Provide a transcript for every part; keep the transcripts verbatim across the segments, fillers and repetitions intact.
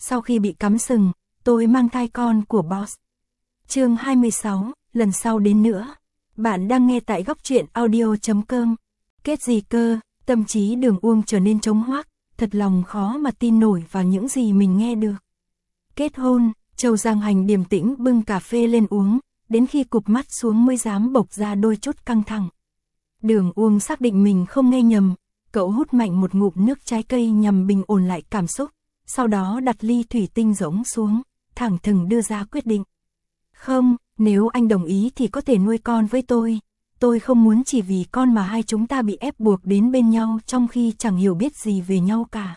sau khi bị cắm sừng, tôi mang thai con của boss. Chương hai mươi sáu, lần sau đến nữa. Bạn đang nghe tại góc truyện audio chấm com. Kết gì cơ, tâm trí Đường Uông trở nên trống hoác, thật lòng khó mà tin nổi vào những gì mình nghe được. Kết hôn, Châu Giang Hành điềm tĩnh bưng cà phê lên uống, đến khi cụp mắt xuống mới dám bộc ra đôi chút căng thẳng. Đường Uông xác định mình không nghe nhầm, cậu hút mạnh một ngụm nước trái cây nhằm bình ổn lại cảm xúc, sau đó đặt ly thủy tinh rỗng xuống, thẳng thừng đưa ra quyết định. Không, nếu anh đồng ý thì có thể nuôi con với tôi, tôi không muốn chỉ vì con mà hai chúng ta bị ép buộc đến bên nhau trong khi chẳng hiểu biết gì về nhau cả.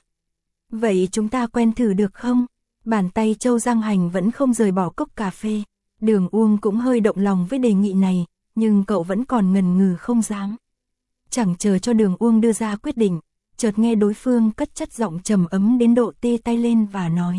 Vậy chúng ta quen thử được không? Bàn tay Châu Giang Hành vẫn không rời bỏ cốc cà phê. Đường Uông cũng hơi động lòng với đề nghị này, nhưng cậu vẫn còn ngần ngừ không dám. Chẳng chờ cho Đường Uông đưa ra quyết định, chợt nghe đối phương cất chất giọng trầm ấm đến độ tê tay lên và nói.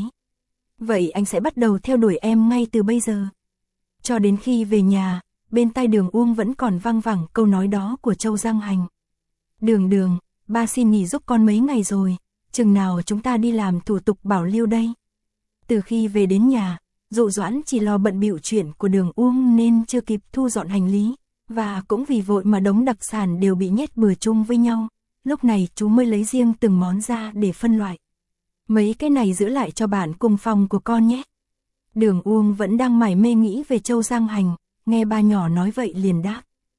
Vậy anh sẽ bắt đầu theo đuổi em ngay từ bây giờ. Cho đến khi về nhà, bên tai Đường Uông vẫn còn vang vẳng câu nói đó của Châu Giang Hành. Đường Đường, ba xin nghỉ giúp con mấy ngày rồi, chừng nào chúng ta đi làm thủ tục bảo lưu đây. Từ khi về đến nhà, Dụ Doãn chỉ lo bận bịu chuyện của Đường Uông nên chưa kịp thu dọn hành lý, và cũng vì vội mà đống đặc sản đều bị nhét bừa chung với nhau, lúc này chú mới lấy riêng từng món ra để phân loại. Mấy cái này giữ lại cho bạn cùng phòng của con nhé. Đường Uông vẫn đang mải mê nghĩ về Châu Giang Hành, nghe ba nhỏ nói vậy liền đáp.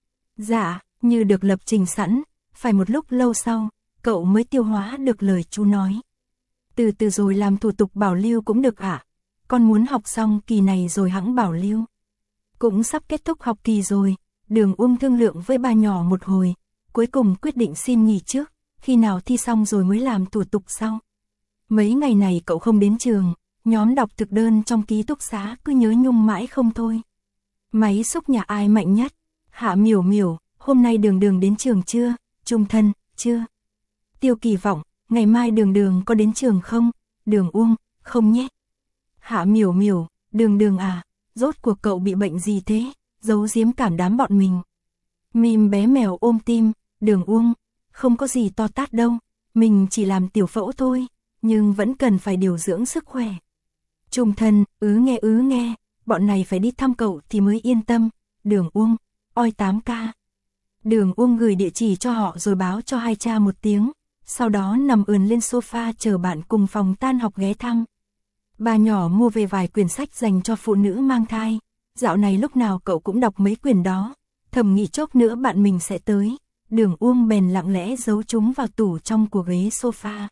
Dạ, như được lập trình sẵn, phải một lúc lâu sau, cậu mới tiêu hóa được lời chú nói. Từ từ rồi làm thủ tục bảo lưu cũng được ạ. À? Con muốn học xong kỳ này rồi hẵng bảo lưu. Cũng sắp kết thúc học kỳ rồi, Đường Uông thương lượng với ba nhỏ một hồi, cuối cùng quyết định xin nghỉ trước, khi nào thi xong rồi mới làm thủ tục sau. Mấy ngày này cậu không đến trường, nhóm đọc thực đơn trong ký túc xá cứ nhớ nhung mãi không thôi. Máy xúc nhà ai mạnh nhất? Hạ Miểu Miểu, hôm nay Đường Đường đến trường chưa? Trung Thân, chưa? Tiêu Kỳ Vọng, ngày mai Đường Đường có đến trường không? Đường Uông, không nhé. Hạ Miểu Miểu, Đường Đường à, rốt cuộc cậu bị bệnh gì thế? Giấu giếm cảm đám bọn mình. Mìm bé mèo ôm tim, Đường Uông, không có gì to tát đâu, mình chỉ làm tiểu phẫu thôi, nhưng vẫn cần phải điều dưỡng sức khỏe. Trung Thân, ứ nghe ứ nghe, bọn này phải đi thăm cậu thì mới yên tâm. Đường Uông, oi tám ca. Đường Uông gửi địa chỉ cho họ rồi báo cho hai cha một tiếng, sau đó nằm ườn lên sofa chờ bạn cùng phòng tan học ghé thăm. Bà nhỏ mua về vài quyển sách dành cho phụ nữ mang thai, dạo này lúc nào cậu cũng đọc mấy quyển đó, thầm nghĩ chốc nữa bạn mình sẽ tới, Đường Uông bèn lặng lẽ giấu chúng vào tủ trong của ghế sofa.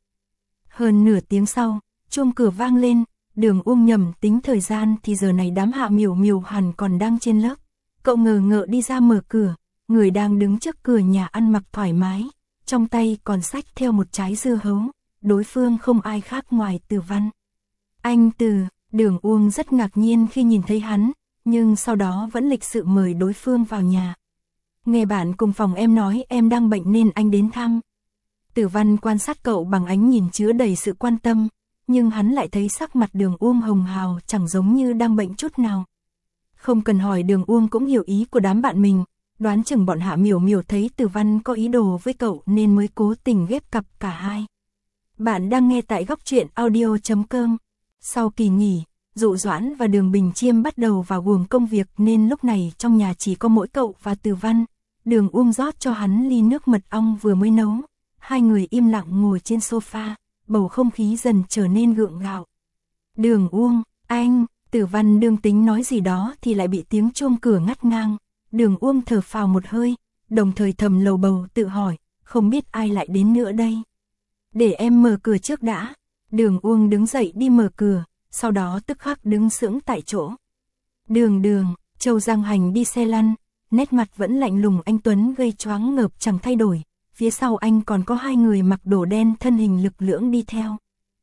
Hơn nửa tiếng sau, chuông cửa vang lên, Đường Uông nhầm tính thời gian thì giờ này đám Hạ Miểu Miểu hẳn còn đang trên lớp. Cậu ngờ ngợ đi ra mở cửa, người đang đứng trước cửa nhà ăn mặc thoải mái, trong tay còn xách theo một trái dưa hấu, đối phương không ai khác ngoài Từ Văn. Anh Từ, Đường Uông rất ngạc nhiên khi nhìn thấy hắn, nhưng sau đó vẫn lịch sự mời đối phương vào nhà. Nghe bạn cùng phòng em nói em đang bệnh nên anh đến thăm. Tử Văn quan sát cậu bằng ánh nhìn chứa đầy sự quan tâm, nhưng hắn lại thấy sắc mặt Đường Uông hồng hào chẳng giống như đang bệnh chút nào. Không cần hỏi Đường Uông cũng hiểu ý của đám bạn mình, đoán chừng bọn Hạ Miểu Miểu thấy Tử Văn có ý đồ với cậu nên mới cố tình ghép cặp cả hai. Bạn đang nghe tại góc truyện audio chấm com. Sau kỳ nghỉ, Dụ Doãn và Đường Bình Chiêm bắt đầu vào guồng công việc nên lúc này trong nhà chỉ có mỗi cậu và Tử Văn. Đường Uông rót cho hắn ly nước mật ong vừa mới nấu. Hai người im lặng ngồi trên sofa, bầu không khí dần trở nên gượng gạo. Đường Uông, anh, Tử Văn đương tính nói gì đó thì lại bị tiếng chuông cửa ngắt ngang. Đường Uông thở phào một hơi, đồng thời thầm lầu bầu tự hỏi, không biết ai lại đến nữa đây. Để em mở cửa trước đã. Đường Uông đứng dậy đi mở cửa, sau đó tức khắc đứng sững tại chỗ. Đường Đường, Châu Giang Hành đi xe lăn, nét mặt vẫn lạnh lùng anh tuấn gây choáng ngợp chẳng thay đổi, phía sau anh còn có hai người mặc đồ đen thân hình lực lưỡng đi theo.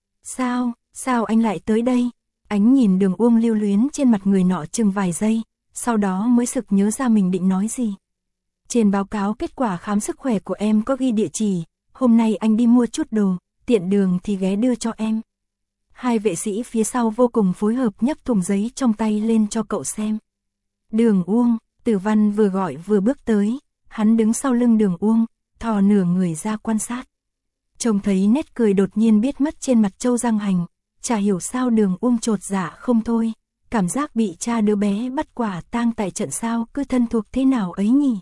Sao, sao anh lại tới đây? Ánh nhìn Đường Uông lưu luyến trên mặt người nọ chừng vài giây, sau đó mới sực nhớ ra mình định nói gì. Trên báo cáo kết quả khám sức khỏe của em có ghi địa chỉ, hôm nay anh đi mua chút đồ, tiện đường thì ghé đưa cho em. Hai vệ sĩ phía sau vô cùng phối hợp nhấc thùng giấy trong tay lên cho cậu xem. Đường Uông, Tử Văn vừa gọi vừa bước tới, hắn đứng sau lưng Đường Uông, thò nửa người ra quan sát. Trông thấy nét cười đột nhiên biết mất trên mặt Châu Giang Hành, chả hiểu sao Đường Uông chột dạ không thôi, cảm giác bị cha đứa bé bắt quả tang tại trận sao cứ thân thuộc thế nào ấy nhỉ.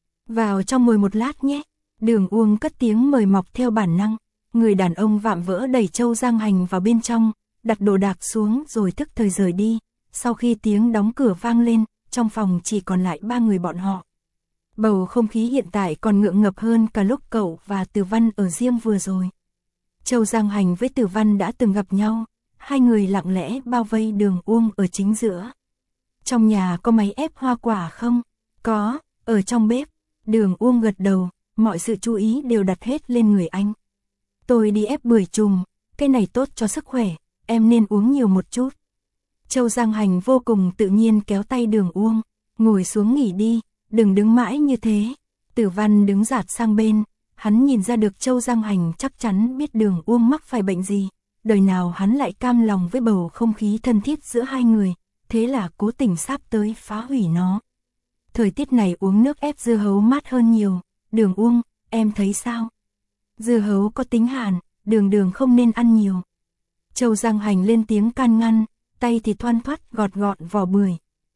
Vào trong ngồi một lát nhé, Đường Uông cất tiếng mời mọc theo bản năng, người đàn ông vạm vỡ đẩy Châu Giang Hành vào bên trong, đặt đồ đạc xuống rồi thức thời rời đi. Sau khi tiếng đóng cửa vang lên, trong phòng chỉ còn lại ba người bọn họ. Bầu không khí hiện tại còn ngượng ngập hơn cả lúc cậu và Từ Văn ở riêng vừa rồi. Châu Giang Hành với Từ Văn đã từng gặp nhau, hai người lặng lẽ bao vây Đường Uông ở chính giữa. Trong nhà có máy ép hoa quả không? Có, ở trong bếp. Đường Uông gật đầu, mọi sự chú ý đều đặt hết lên người anh. Tôi đi ép bưởi chùm, cái này tốt cho sức khỏe, em nên uống nhiều một chút. Châu Giang Hành vô cùng tự nhiên kéo tay Đường Uông, ngồi xuống nghỉ đi, đừng đứng mãi như thế. Tử Văn đứng dạt sang bên, hắn nhìn ra được Châu Giang Hành chắc chắn biết Đường Uông mắc phải bệnh gì, đời nào hắn lại cam lòng với bầu không khí thân thiết giữa hai người, thế là cố tình sắp tới phá hủy nó. Thời tiết này uống nước ép dưa hấu mát hơn nhiều, Đường Uông, em thấy sao? Dưa hấu có tính hàn, Đường Đường không nên ăn nhiều. Châu Giang Hành lên tiếng can ngăn, tay thì thoăn thoắt gọt gọn vỏ bưởi.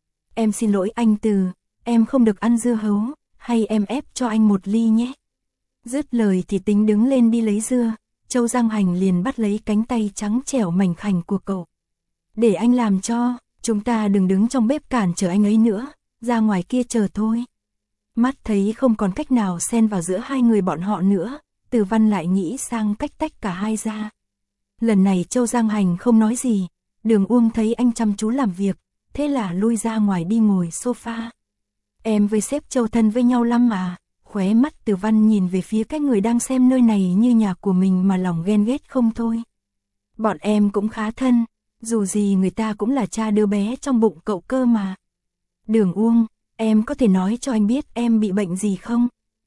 Em xin lỗi anh Từ, em không được ăn dưa hấu, hay em ép cho anh một ly nhé. Dứt lời thì tính đứng lên đi lấy dưa, Châu Giang Hành liền bắt lấy cánh tay trắng trẻo mảnh khảnh của cậu. Để anh làm cho, chúng ta đừng đứng trong bếp cản trở anh ấy nữa, ra ngoài kia chờ thôi. Mắt thấy không còn cách nào xen vào giữa hai người bọn họ nữa, Từ Văn lại nghĩ sang cách tách cả hai ra. Lần này Châu Giang Hành không nói gì, Đường Uông thấy anh chăm chú làm việc, thế là lui ra ngoài đi ngồi sofa. Em với sếp Châu thân với nhau lắm mà. Khóe mắt Từ Văn nhìn về phía cái người đang xem nơi này như nhà của mình mà lòng ghen ghét không thôi. Bọn em cũng khá thân, dù gì người ta cũng là cha đứa bé trong bụng cậu cơ mà. Đường Uông, em có thể nói cho anh biết em bị bệnh gì không?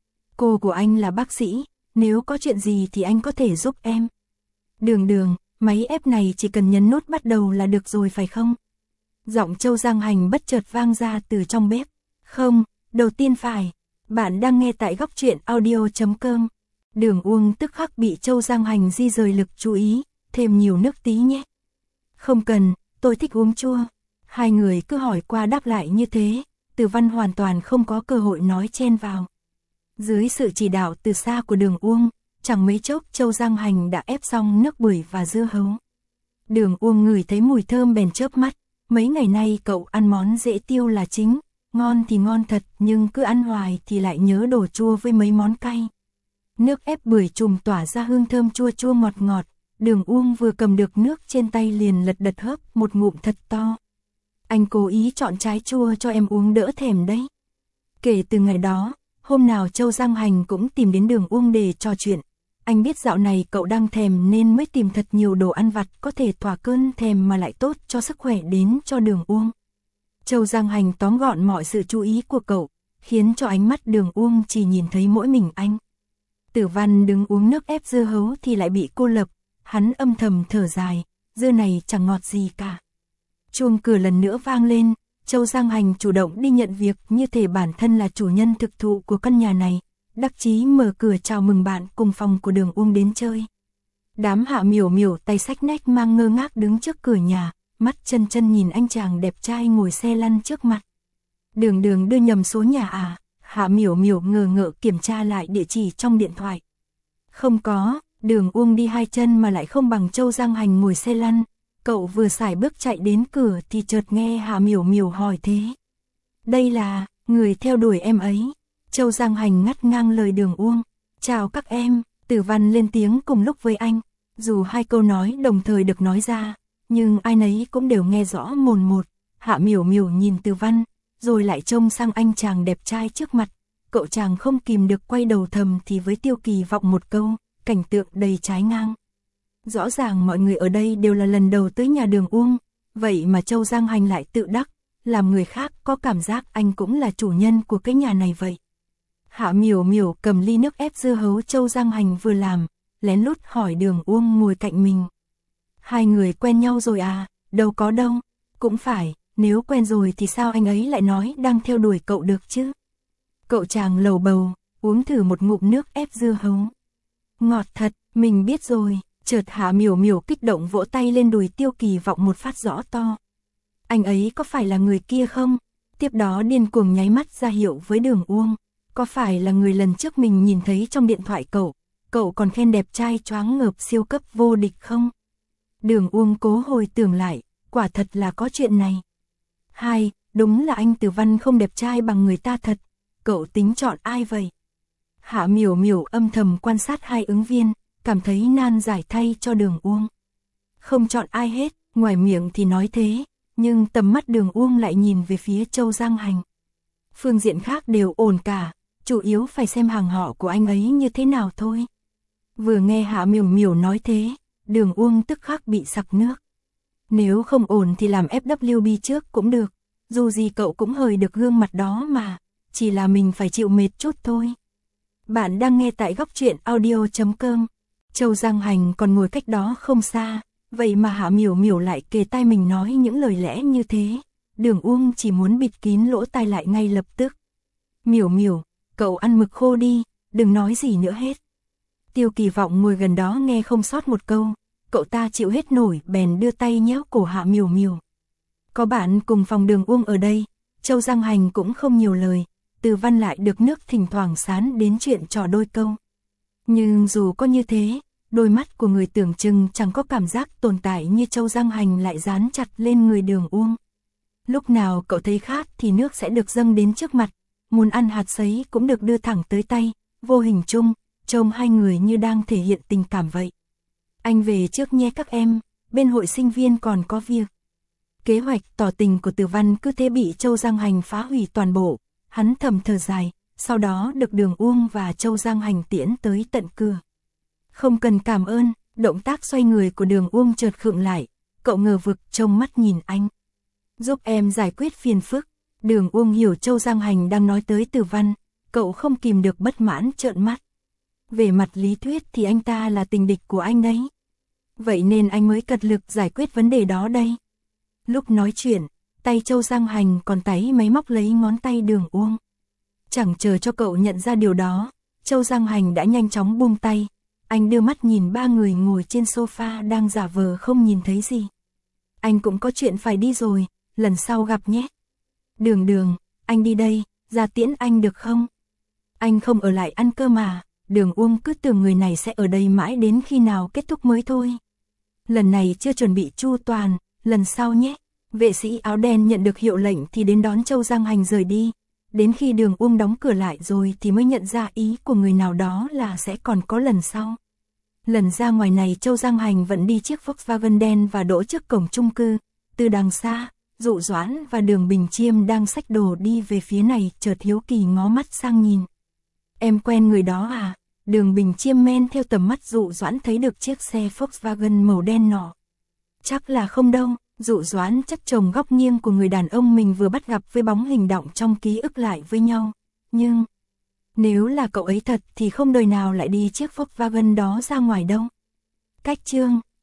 Cô của anh là bác sĩ, nếu có chuyện gì thì anh có thể giúp em. Đường Đường, máy ép này chỉ cần nhấn nút bắt đầu là được rồi phải không? Giọng Châu Giang Hành bất chợt vang ra từ trong bếp. Không, đầu tiên phải. Bạn đang nghe tại góc truyện audio chấm com. Đường Uông tức khắc bị Châu Giang Hành di rời lực chú ý, thêm nhiều nước tí nhé. Không cần, tôi thích uống chua. Hai người cứ hỏi qua đáp lại như thế, Từ Văn hoàn toàn không có cơ hội nói chen vào. Dưới sự chỉ đạo từ xa của Đường Uông, chẳng mấy chốc Châu Giang Hành đã ép xong nước bưởi và dưa hấu. Đường Uông ngửi thấy mùi thơm bèn chớp mắt, mấy ngày nay cậu ăn món dễ tiêu là chính. Ngon thì ngon thật, nhưng cứ ăn hoài thì lại nhớ đồ chua với mấy món cay. Nước ép bưởi chùm tỏa ra hương thơm chua chua ngọt ngọt, Đường Uông vừa cầm được nước trên tay liền lật đật hớp một ngụm thật to. Anh cố ý chọn trái chua cho em uống đỡ thèm đấy. Kể từ ngày đó, hôm nào Châu Giang Hành cũng tìm đến Đường Uông để trò chuyện. Anh biết dạo này cậu đang thèm nên mới tìm thật nhiều đồ ăn vặt có thể thỏa cơn thèm mà lại tốt cho sức khỏe đến cho Đường Uông. Châu Giang Hành tóm gọn mọi sự chú ý của cậu, khiến cho ánh mắt Đường Uông chỉ nhìn thấy mỗi mình anh. Tử Văn đứng uống nước ép dưa hấu thì lại bị cô lập, hắn âm thầm thở dài, dưa này chẳng ngọt gì cả. Chuông cửa lần nữa vang lên, Châu Giang Hành chủ động đi nhận việc như thể bản thân là chủ nhân thực thụ của căn nhà này, đắc chí mở cửa chào mừng bạn cùng phòng của Đường Uông đến chơi. Đám Hạ Miểu Miểu tay xách nách mang ngơ ngác đứng trước cửa nhà, mắt chân chân nhìn anh chàng đẹp trai ngồi xe lăn trước mặt. Đường Đường đưa nhầm số nhà à? Hạ Miểu Miểu ngờ ngợ kiểm tra lại địa chỉ trong điện thoại. Không có, Đường Uông đi hai chân mà lại không bằng Châu Giang Hành ngồi xe lăn. Cậu vừa xài bước chạy đến cửa thì chợt nghe Hạ Miểu Miểu hỏi thế. Đây là, người theo đuổi em ấy. Châu Giang Hành ngắt ngang lời Đường Uông. Chào các em, Tử Văn lên tiếng cùng lúc với anh. Dù hai câu nói đồng thời được nói ra, nhưng ai nấy cũng đều nghe rõ mồn một. Hạ Miểu Miểu nhìn Từ Văn, rồi lại trông sang anh chàng đẹp trai trước mặt. Cậu chàng không kìm được quay đầu thầm thì với Tiêu Kỳ vọng một câu, cảnh tượng đầy trái ngang. Rõ ràng mọi người ở đây đều là lần đầu tới nhà Đường Uông, vậy mà Châu Giang Hành lại tự đắc, làm người khác có cảm giác anh cũng là chủ nhân của cái nhà này vậy. Hạ Miểu Miểu cầm ly nước ép dưa hấu Châu Giang Hành vừa làm, lén lút hỏi Đường Uông ngồi cạnh mình. Hai người quen nhau rồi à? Đâu có đâu. Cũng phải, nếu quen rồi thì sao anh ấy lại nói đang theo đuổi cậu được chứ? Cậu chàng lầu bầu, uống thử một ngụm nước ép dưa hấu. Ngọt thật, mình biết rồi. Chợt Hạ Miểu Miểu kích động vỗ tay lên đùi Tiêu Kỳ Vọng một phát rõ to. Anh ấy có phải là người kia không? Tiếp đó điên cuồng nháy mắt ra hiệu với Đường Uông. Có phải là người lần trước mình nhìn thấy trong điện thoại cậu, cậu còn khen đẹp trai choáng ngợp siêu cấp vô địch không? Đường Uông cố hồi tưởng lại, quả thật là có chuyện này. Hai, đúng là anh Từ Văn không đẹp trai bằng người ta thật, cậu tính chọn ai vậy? Hạ Miểu Miểu âm thầm quan sát hai ứng viên, cảm thấy nan giải thay cho Đường Uông. Không chọn ai hết, ngoài miệng thì nói thế, nhưng tầm mắt Đường Uông lại nhìn về phía Châu Giang Hành. Phương diện khác đều ổn cả, chủ yếu phải xem hàng họ của anh ấy như thế nào thôi. Vừa nghe Hạ Miểu Miểu nói thế, Đường Uông tức khắc bị sặc nước. Nếu không ổn thì làm ép vê bê trước cũng được, dù gì cậu cũng hời được gương mặt đó mà, chỉ là mình phải chịu mệt chút thôi. Bạn đang nghe tại góc truyện audio chấm com. Châu Giang Hành còn ngồi cách đó không xa, vậy mà Hạ Miểu Miểu lại kề tai mình nói những lời lẽ như thế. Đường Uông chỉ muốn bịt kín lỗ tai lại ngay lập tức. Miểu Miểu, cậu ăn mực khô đi, đừng nói gì nữa hết. Tiêu Kỳ Vọng ngồi gần đó nghe không sót một câu, cậu ta chịu hết nổi bèn đưa tay nhéo cổ Hạ Miểu Miểu. Có bạn cùng phòng Đường Uông ở đây, Châu Giang Hành cũng không nhiều lời, Từ Văn lại được nước thỉnh thoảng sán đến chuyện trò đôi câu. Nhưng dù có như thế, đôi mắt của người tưởng chừng chẳng có cảm giác tồn tại như Châu Giang Hành lại dán chặt lên người Đường Uông. Lúc nào cậu thấy khát thì nước sẽ được dâng đến trước mặt, muốn ăn hạt sấy cũng được đưa thẳng tới tay, vô hình chung, trông hai người như đang thể hiện tình cảm vậy. Anh về trước nhé các em, bên hội sinh viên còn có việc. Kế hoạch tỏ tình của Từ Văn cứ thế bị Châu Giang Hành phá hủy toàn bộ, hắn thầm thở dài, sau đó được Đường Uông và Châu Giang Hành tiễn tới tận cửa. Không cần cảm ơn, động tác xoay người của Đường Uông chợt khựng lại, cậu ngờ vực trông mắt nhìn anh. Giúp em giải quyết phiền phức. Đường Uông hiểu Châu Giang Hành đang nói tới Từ Văn, cậu không kìm được bất mãn trợn mắt. Về mặt lý thuyết thì anh ta là tình địch của anh đấy. Vậy nên anh mới cật lực giải quyết vấn đề đó đây. Lúc nói chuyện, tay Châu Giang Hành còn táy máy móc lấy ngón tay Đường Uông. Chẳng chờ cho cậu nhận ra điều đó, Châu Giang Hành đã nhanh chóng buông tay. Anh đưa mắt nhìn ba người ngồi trên sofa đang giả vờ không nhìn thấy gì. Anh cũng có chuyện phải đi rồi, lần sau gặp nhé. Đường Đường, anh đi đây, ra tiễn anh được không? Anh không ở lại ăn cơm mà, Đường Uông cứ tưởng người này sẽ ở đây mãi đến khi nào kết thúc mới thôi. Lần này chưa chuẩn bị chu toàn, lần sau nhé. Vệ sĩ áo đen nhận được hiệu lệnh thì đến đón Châu Giang Hành rời đi. Đến khi Đường Uông đóng cửa lại rồi thì mới nhận ra ý của người nào đó là sẽ còn có lần sau. Lần ra ngoài này Châu Giang Hành vẫn đi chiếc Volkswagen đen và đỗ trước cổng chung cư. Từ đằng xa, Dụ Doãn và Đường Bình Chiêm đang xách đồ đi về phía này, chợt hiếu kỳ ngó mắt sang nhìn. Em quen người đó à? Đường Bình Chiêm men theo tầm mắt Dụ Doãn thấy được chiếc xe Volkswagen màu đen nọ. Chắc là không đâu. Dụ Doãn chắc chồng góc nghiêng của người đàn ông mình vừa bắt gặp với bóng hình đọng trong ký ức lại với nhau. Nhưng, nếu là cậu ấy thật thì không đời nào lại đi chiếc Volkswagen đó ra ngoài đâu. Cách chương,